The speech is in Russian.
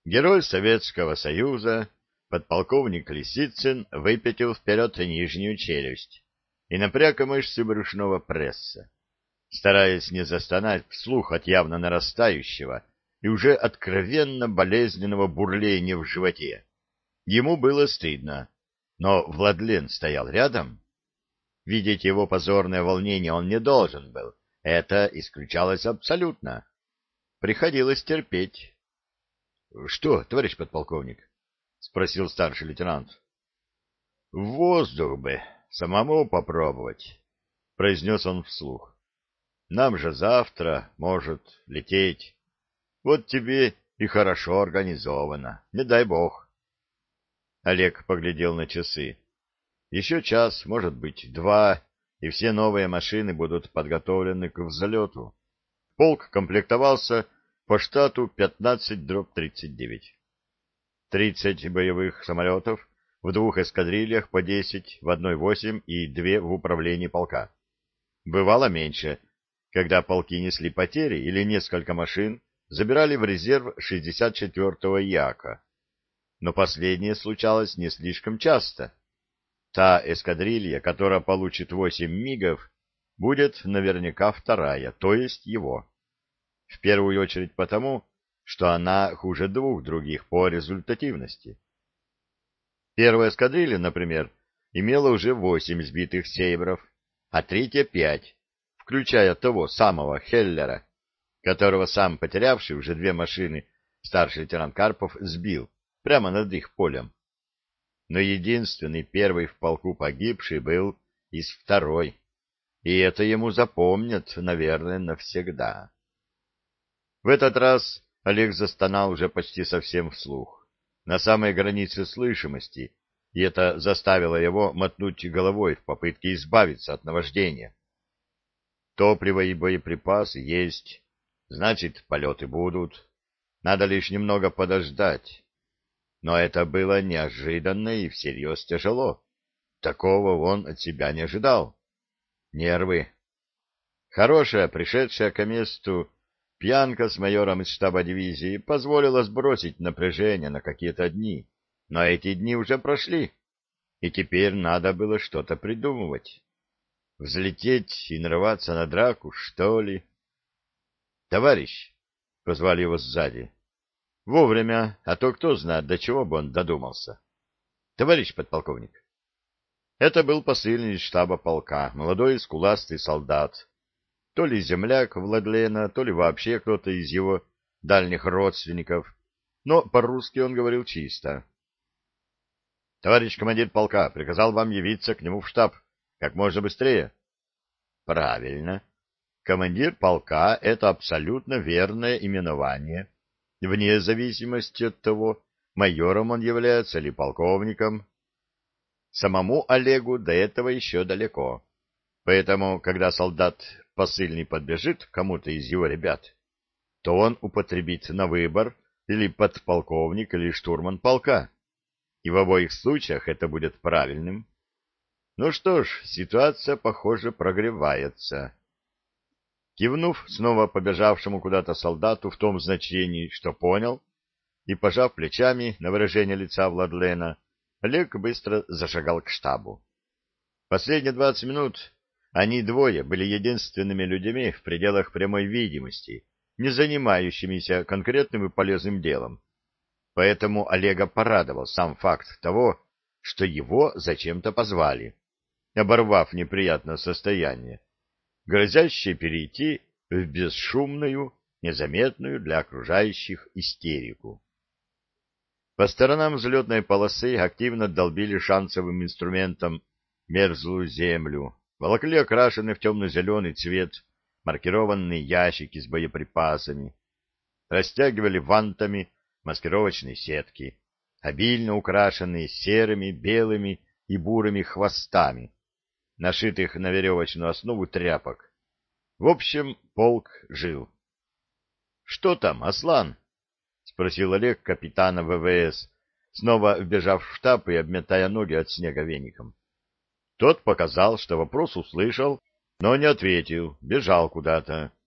Герой Советского Союза, подполковник Лисицын, выпятил вперед нижнюю челюсть и напряг мышцы брюшного пресса, стараясь не застонать вслух от явно нарастающего и уже откровенно болезненного бурления в животе. Ему было стыдно, но Владлен стоял рядом. Видеть его позорное волнение он не должен был, это исключалось абсолютно. Приходилось терпеть. — Что, товарищ подполковник? — спросил старший лейтенант. — Воздух бы самому попробовать, — произнес он вслух. — Нам же завтра, может, лететь. Вот тебе и хорошо организовано, не дай бог. Олег поглядел на часы. Еще час, может быть, два, и все новые машины будут подготовлены к взлету. Полк комплектовался по штату 15/39. 30 боевых самолетов в двух эскадрильях по 10, в одной 8 и 2 в управлении полка. Бывало меньше, когда полки несли потери или несколько машин забирали в резерв 64-го Яка. Но последнее случалось не слишком часто. Та эскадрилья, которая получит 8 МиГов, будет наверняка вторая, то есть его. В первую очередь потому, что она хуже двух других по результативности. Первая эскадрилья, например, имела уже 8 сбитых «Сейбров», а третья — 5, включая того самого Хеллера, которого сам потерявший уже 2 машины старший лейтенант Карпов сбил прямо над их полем. Но единственный первый в полку погибший был из второй, и это ему запомнят, наверное, навсегда. В этот раз Олег застонал уже почти совсем вслух, на самой границе слышимости, и это заставило его мотнуть головой в попытке избавиться от наваждения. Топливо и боеприпасы есть, значит, полеты будут, надо лишь немного подождать. Но это было неожиданно и всерьез тяжело. Такого он от себя не ожидал. Нервы. Хорошая, пришедшая к месту пьянка с майором из штаба дивизии позволила сбросить напряжение на какие-то дни. Но эти дни уже прошли, и теперь надо было что-то придумывать. Взлететь и нарваться на драку, что ли? — Товарищ! — позвали его сзади. Вовремя, а то кто знает, до чего бы он додумался. — Товарищ подполковник. Это был посыльный из штаба полка, молодой скуластый солдат. То ли земляк Владлена, то ли вообще кто-то из его дальних родственников, но по-русски он говорил чисто. — Товарищ командир полка приказал вам явиться к нему в штаб как можно быстрее. — Правильно. Командир полка — это абсолютно верное именование, вне зависимости от того, майором он является или полковником. Самому Олегу до этого еще далеко. Поэтому, когда солдат посыльный подбежит к кому-то из его ребят, то он употребит на выбор или подполковник, или штурман полка. И в обоих случаях это будет правильным. Ну что ж, ситуация, похоже, прогревается. Кивнув снова побежавшему куда-то солдату в том значении, что понял, и пожав плечами на выражение лица Владлена, Олег быстро зашагал к штабу. Последние 20 минут они двое были единственными людьми в пределах прямой видимости, не занимающимися конкретным и полезным делом. Поэтому Олега порадовал сам факт того, что его зачем-то позвали, оборвав неприятное состояние, грозящее перейти в бесшумную, незаметную для окружающих истерику. По сторонам взлетной полосы активно долбили шансовым инструментом мерзлую землю, волокли окрашенные в темно-зеленый цвет маркированные ящики с боеприпасами, растягивали вантами маскировочные сетки, обильно украшенные серыми, белыми и бурыми хвостами, нашитых на веревочную основу тряпок. В общем, полк жил. — Что там, Аслан? — спросил Олег капитана ВВС, снова вбежав в штаб и обметая ноги от снега веником. Тот показал, что вопрос услышал, но не ответил, бежал куда-то.